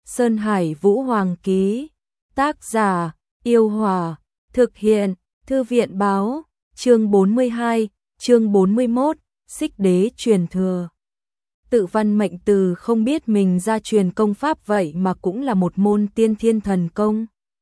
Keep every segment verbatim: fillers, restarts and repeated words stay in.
Sơn Hải Vũ Hoàng ký. Tác giả: Yêu Hòa. Thực hiện: Thư viện báo. Chương bốn mươi hai, chương bốn mươi mốt, Xích Đế truyền thừa. Tự văn mệnh từ không biết mình ra truyền công pháp vậy mà cũng là một môn tiên thiên thần công.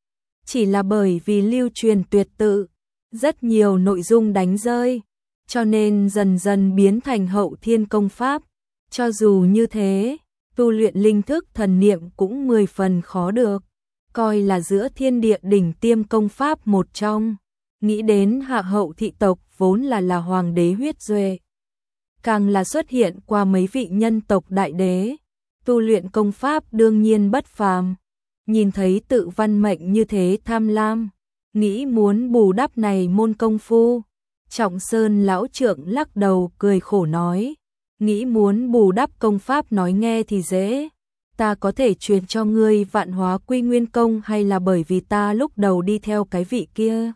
Chỉ là bởi vì lưu truyền tuyệt tự, rất nhiều nội dung đánh rơi, cho nên dần dần biến thành hậu thiên công pháp. Cho dù như thế, tu luyện linh thức thần niệm cũng mười phần khó được, coi là giữa thiên địa đỉnh tiêm công pháp một trong. Nghĩ đến hạ hậu thị tộc vốn là là hoàng đế huyết duệ, càng là xuất hiện qua mấy vị nhân tộc đại đế, tu luyện công pháp đương nhiên bất phàm. Nhìn thấy tự văn mệnh như thế tham lam, nghĩ muốn bù đắp này môn công phu, Trọng Sơn lão trượng lắc đầu cười khổ nói, nghĩ muốn bù đắp công pháp nói nghe thì dễ, ta có thể truyền cho ngươi Vạn Hóa Quy Nguyên Công, hay là bởi vì ta lúc đầu đi theo cái vị kia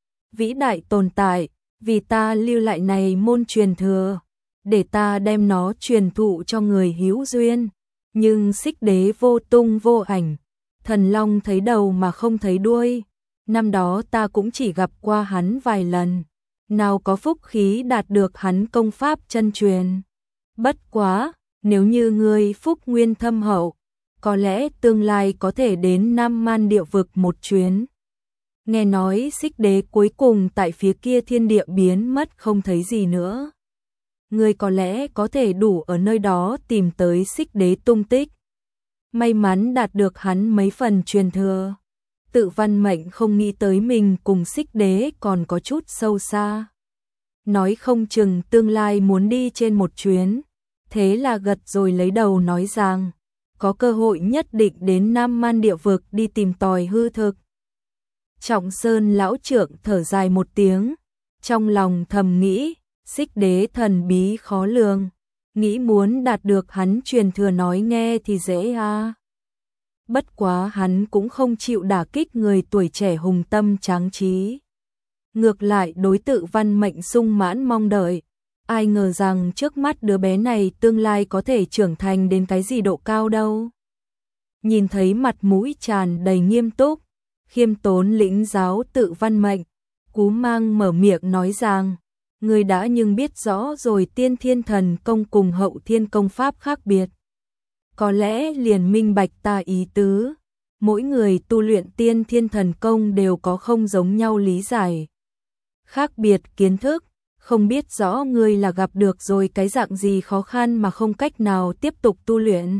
vĩ đại tồn tại, vì ta lưu lại này môn truyền thừa, để ta đem nó truyền thụ cho người hữu duyên. Nhưng Xích Đế vô tung vô ảnh, thần long thấy đầu mà không thấy đuôi, năm đó ta cũng chỉ gặp qua hắn vài lần, nào có phúc khí đạt được hắn công pháp chân truyền. Bất quá, nếu như ngươi phúc nguyên thâm hậu, có lẽ tương lai có thể đến Nam Man địa vực một chuyến. Nghe nói Xích Đế cuối cùng tại phía kia thiên địa biến mất không thấy gì nữa. Ngươi có lẽ có thể đủ ở nơi đó tìm tới Xích Đế tung tích. May mắn đạt được hắn mấy phần truyền thừa. Tự văn mệnh không nghĩ tới mình cùng Xích Đế còn có chút sâu xa. Nói không chừng tương lai muốn đi trên một chuyến. Thế là gật rồi lấy đầu nói rằng, có cơ hội nhất định đến Nam Man địa vực đi tìm tòi hư thực. Trọng Sơn lão trượng thở dài một tiếng, trong lòng thầm nghĩ, Xích Đế thần bí khó lường, nghĩ muốn đạt được hắn truyền thừa nói nghe thì dễ à. Bất quá hắn cũng không chịu đả kích người tuổi trẻ hùng tâm tráng trí. Ngược lại đối tự văn mệnh sung mãn mong đợi, ai ngờ rằng trước mắt đứa bé này tương lai có thể trưởng thành đến cái gì độ cao đâu. Nhìn thấy mặt mũi tràn đầy nghiêm túc, khiêm tốn lĩnh giáo tự văn mệnh, Cú Mang mở miệng nói rằng, người đã nhưng biết rõ rồi tiên thiên thần công cùng hậu thiên công pháp khác biệt. Có lẽ liền minh bạch ta ý tứ, mỗi người tu luyện tiên thiên thần công đều có không giống nhau lý giải. Khác biệt kiến thức, không biết rõ ngươi là gặp được rồi cái dạng gì khó khăn mà không cách nào tiếp tục tu luyện.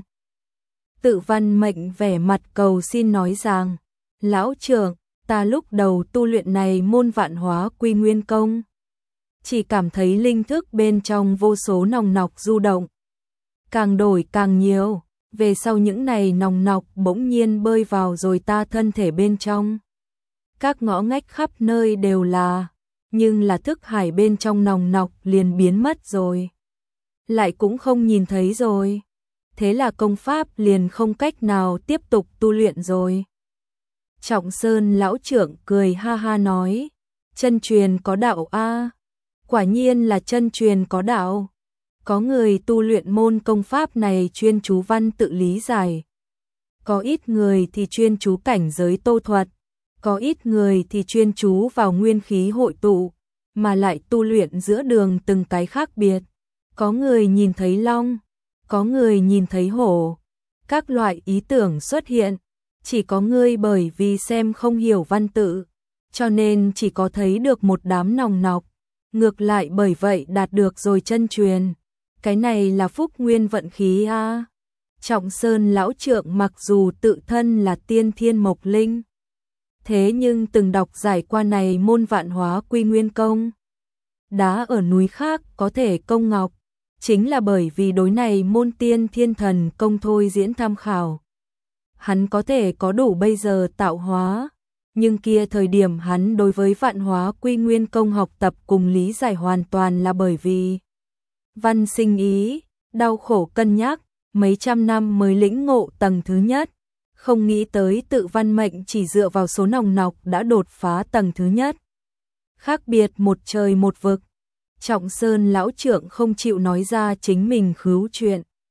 Tự văn mệnh vẻ mặt cầu xin nói rằng, lão trưởng, ta lúc đầu tu luyện này môn Vạn Hóa Quy Nguyên Công, chỉ cảm thấy linh thức bên trong vô số nòng nọc du động. Càng đổi càng nhiều, về sau những này nòng nọc bỗng nhiên bơi vào rồi ta thân thể bên trong. Các ngõ ngách khắp nơi đều là, nhưng là thức hải bên trong nòng nọc liền biến mất rồi. Lại cũng không nhìn thấy rồi. Thế là công pháp liền không cách nào tiếp tục tu luyện rồi. Trọng Sơn lão trưởng cười ha ha nói, chân truyền có đạo a, quả nhiên là chân truyền có đạo. Có người tu luyện môn công pháp này chuyên chú văn tự lý giải. Có ít người thì chuyên chú cảnh giới tô thuật, có ít người thì chuyên chú vào nguyên khí hội tụ, mà lại tu luyện giữa đường từng cái khác biệt. Có người nhìn thấy long, có người nhìn thấy hổ, các loại ý tưởng xuất hiện. Chỉ có ngươi bởi vì xem không hiểu văn tự, cho nên chỉ có thấy được một đám nòng nọc, ngược lại bởi vậy đạt được rồi chân truyền. Cái này là phúc nguyên vận khí a. À. Trọng Sơn lão trượng mặc dù tự thân là tiên thiên mộc linh, thế nhưng từng đọc giải qua này môn Vạn Hóa Quy Nguyên Công. Đá ở núi khác có thể công ngọc, chính là bởi vì đối này môn tiên thiên thần công thôi diễn tham khảo. Hắn có thể có đủ bây giờ tạo hóa, nhưng kia thời điểm hắn đối với Vạn Hóa Quy Nguyên Công học tập cùng lý giải hoàn toàn là bởi vì văn sinh ý, đau khổ cân nhắc, mấy trăm năm mới lĩnh ngộ tầng thứ nhất, không nghĩ tới tự văn mệnh chỉ dựa vào số nòng nọc đã đột phá tầng thứ nhất. Khác biệt một trời một vực. Trọng Sơn lão trưởng không chịu nói ra chính mình khứu chuyện.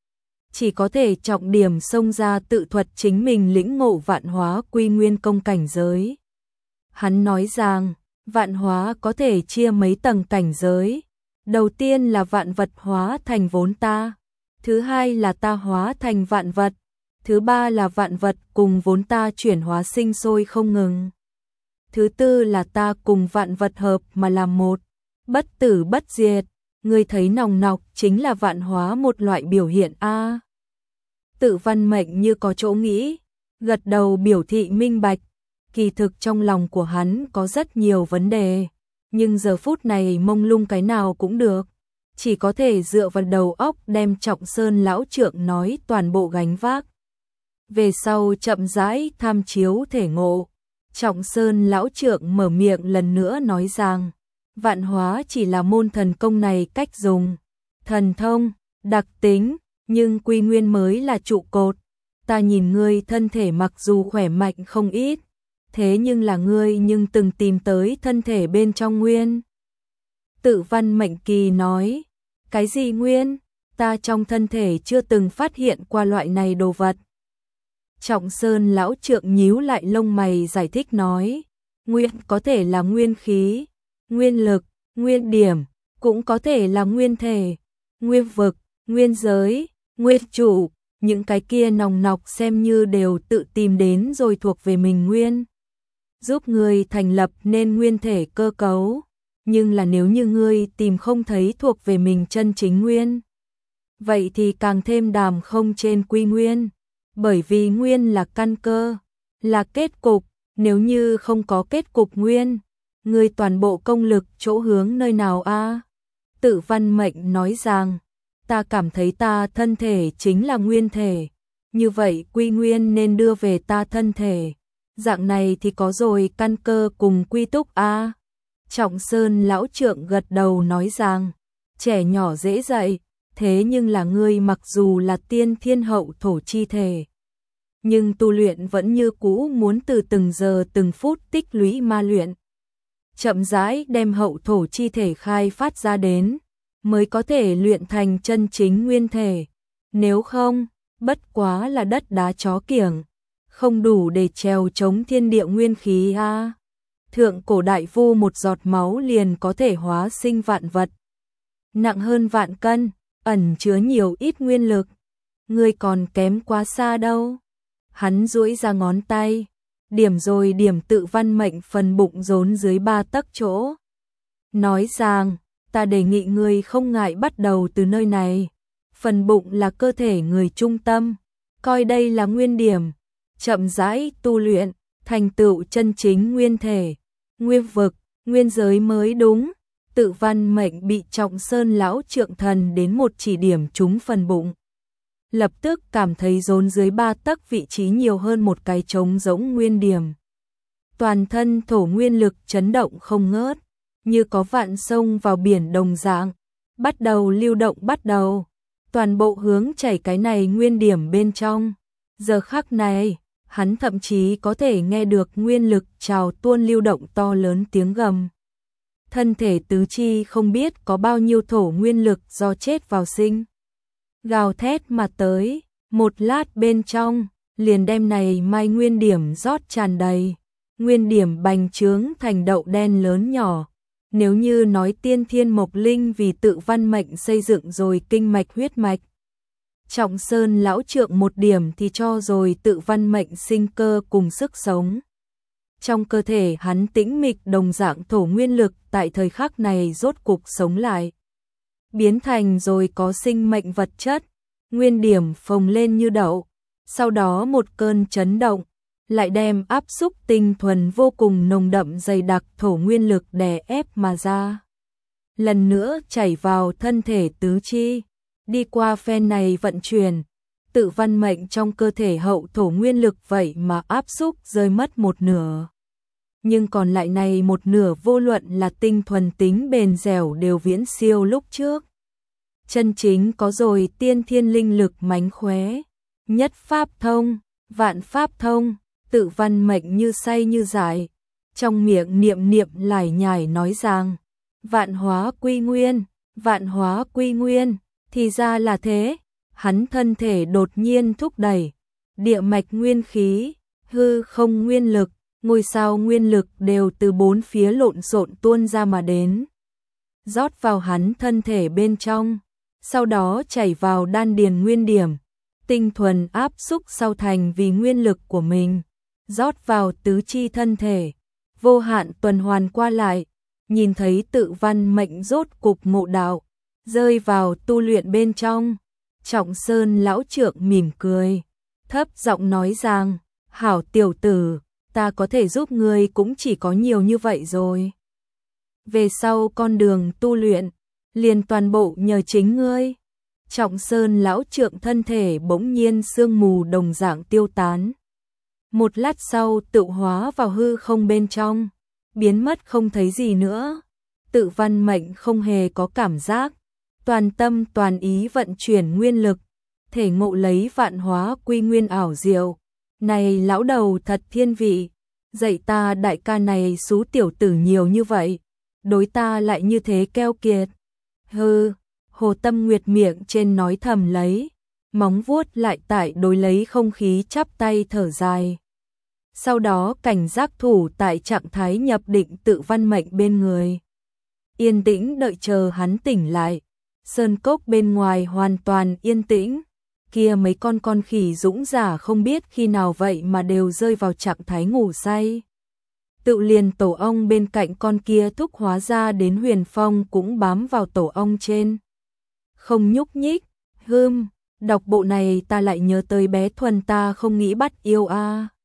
chỉ có thể trọng điểm xông ra tự thuật chính mình lĩnh ngộ vạn hóa quy nguyên công cảnh giới. Hắn nói rằng, vạn hóa có thể chia mấy tầng cảnh giới. Đầu tiên là vạn vật hóa thành vốn ta, thứ hai là ta hóa thành vạn vật, thứ ba là vạn vật cùng vốn ta chuyển hóa sinh sôi không ngừng. Thứ tư là ta cùng vạn vật hợp mà làm một, bất tử bất diệt. Ngươi thấy nòng nọc chính là vạn hóa một loại biểu hiện a. Tự Văn Mệnh như có chỗ nghĩ, gật đầu biểu thị minh bạch. Kỳ thực trong lòng của hắn có rất nhiều vấn đề, nhưng giờ phút này mông lung cái nào cũng được, chỉ có thể dựa vào đầu óc đem Trọng Sơn lão trượng nói toàn bộ gánh vác. Về sau chậm rãi tham chiếu thể ngộ, Trọng Sơn lão trượng mở miệng lần nữa nói rằng, vạn hóa chỉ là môn thần công này cách dùng, thần thông, đặc tính, nhưng quy nguyên mới là trụ cột. Ta nhìn ngươi thân thể mặc dù khỏe mạnh không ít, thế nhưng là ngươi nhưng từng tìm tới thân thể bên trong nguyên. Tự Văn Mệnh Kỳ nói, cái gì nguyên? Ta trong thân thể chưa từng phát hiện qua loại này đồ vật. Trọng Sơn lão trượng nhíu lại lông mày giải thích nói, nguyên có thể là nguyên khí, nguyên lực, nguyên điểm, cũng có thể là nguyên thể, nguyên vực, nguyên giới, nguyên chủ, những cái kia nòng nọc xem như đều tự tìm đến rồi thuộc về mình nguyên. Giúp ngươi thành lập nên nguyên thể cơ cấu, nhưng là nếu như ngươi tìm không thấy thuộc về mình chân chính nguyên, vậy thì càng thêm đàm không trên quy nguyên, bởi vì nguyên là căn cơ, là kết cục, nếu như không có kết cục nguyên, ngươi toàn bộ công lực chỗ hướng nơi nào a? Tự Văn Mệnh nói rằng, ta cảm thấy ta thân thể chính là nguyên thể, như vậy quy nguyên nên đưa về ta thân thể. Dạng này thì có rồi căn cơ cùng quy túc a. Trọng Sơn lão trượng gật đầu nói rằng, trẻ nhỏ dễ dạy, thế nhưng là ngươi mặc dù là tiên thiên hậu thổ chi thể, nhưng tu luyện vẫn như cũ muốn từ từng giờ từng phút tích lũy ma luyện. Chậm rãi đem hậu thổ chi thể khai phát ra đến, mới có thể luyện thành chân chính nguyên thể. Nếu không, bất quá là đất đá chó kiểng, không đủ để trèo chống thiên địa nguyên khí a. Thượng cổ đại vu một giọt máu liền có thể hóa sinh vạn vật, nặng hơn vạn cân, ẩn chứa nhiều ít nguyên lực. Ngươi còn kém quá xa đâu. Hắn duỗi ra ngón tay, điểm rồi điểm Tự Văn Mệnh phần bụng rốn dưới ba tấc chỗ. Nói rằng, ta đề nghị ngươi không ngại bắt đầu từ nơi này. Phần bụng là cơ thể người trung tâm, coi đây là nguyên điểm, chậm rãi tu luyện, thành tựu chân chính nguyên thể, nguyên vực, nguyên giới mới đúng. Tự Văn Mệnh bị Trọng Sơn lão trượng thần đến một chỉ điểm trúng phần bụng, lập tức cảm thấy rốn dưới ba tấc vị trí nhiều hơn một cái trống rỗng nguyên điểm. Toàn thân thổ nguyên lực chấn động không ngớt, như có vạn sông vào biển đồng dạng, bắt đầu lưu động bắt đầu, toàn bộ hướng chảy cái này nguyên điểm bên trong. Giờ khắc này, hắn thậm chí có thể nghe được nguyên lực trào tuôn lưu động to lớn tiếng gầm. Thân thể tứ chi không biết có bao nhiêu thổ nguyên lực do chết vào sinh, gào thét mà tới, một lát bên trong, liền đem này mai nguyên điểm rót tràn đầy, nguyên điểm bành trướng thành đậu đen lớn nhỏ. Nếu như nói tiên thiên mộc linh vì Tự Văn Mệnh xây dựng rồi kinh mạch huyết mạch, Trọng Sơn lão trượng một điểm thì cho rồi Tự Văn Mệnh sinh cơ cùng sức sống. Trong cơ thể hắn tĩnh mịch đồng dạng thổ nguyên lực tại thời khắc này rốt cục sống lại, biến thành rồi có sinh mệnh vật chất, nguyên điểm phồng lên như đậu, sau đó một cơn chấn động, lại đem áp xúc tinh thuần vô cùng nồng đậm dày đặc thổ nguyên lực đè ép mà ra. Lần nữa chảy vào thân thể tứ chi, đi qua phen này vận chuyển, Tự Văn Mệnh trong cơ thể hậu thổ nguyên lực vậy mà áp xúc rơi mất một nửa. Nhưng còn lại này một nửa vô luận là tinh thuần tính bền dẻo đều viễn siêu lúc trước. Chân chính có rồi tiên thiên linh lực mánh khóe, nhất pháp thông, vạn pháp thông. Tự Văn Mệnh như say như dại, trong miệng niệm niệm lải nhải nói rằng, vạn hóa quy nguyên, vạn hóa quy nguyên, thì ra là thế. hắn thân thể đột nhiên thúc đẩy, địa mạch nguyên khí, hư không nguyên lực, ngôi sao nguyên lực đều từ bốn phía lộn xộn tuôn ra mà đến, rót vào hắn thân thể bên trong, sau đó chảy vào đan điền nguyên điểm, tinh thuần áp xúc sau thành vì nguyên lực của mình, rót vào tứ chi thân thể, vô hạn tuần hoàn qua lại, nhìn thấy tự văn mệnh rốt cục ngộ đạo, rơi vào tu luyện bên trong. Trọng Sơn lão trượng mỉm cười, thấp giọng nói rằng, hảo tiểu tử, ta có thể giúp ngươi cũng chỉ có nhiều như vậy rồi. Về sau con đường tu luyện, liền toàn bộ nhờ chính ngươi. Trọng Sơn lão trượng thân thể bỗng nhiên sương mù đồng dạng tiêu tán. Một lát sau tự hóa vào hư không bên trong, biến mất không thấy gì nữa. Tự văn mệnh không hề có cảm giác, toàn tâm toàn ý vận chuyển nguyên lực, thể ngộ lấy vạn hóa quy nguyên ảo diệu. Này lão đầu thật thiên vị, dạy ta đại ca này xú tiểu tử nhiều như vậy, đối ta lại như thế keo kiệt. Hừ, Hồ Tâm Nguyệt miệng trên nói thầm lấy, móng vuốt lại tại đối lấy không khí chắp tay thở dài. Sau đó cảnh giác thủ tại trạng thái nhập định tự văn mệnh bên người. Yên tĩnh đợi chờ hắn tỉnh lại. Sơn cốc bên ngoài hoàn toàn yên tĩnh. Kia mấy con con khỉ dũng giả không biết khi nào vậy mà đều rơi vào trạng thái ngủ say. Tự liền tổ ong bên cạnh con kia thúc hóa ra đến Huyền Phong cũng bám vào tổ ong trên. Không nhúc nhích, hưm, đọc bộ này ta lại nhớ tới bé Thuần ta không nghĩ bắt yêu a.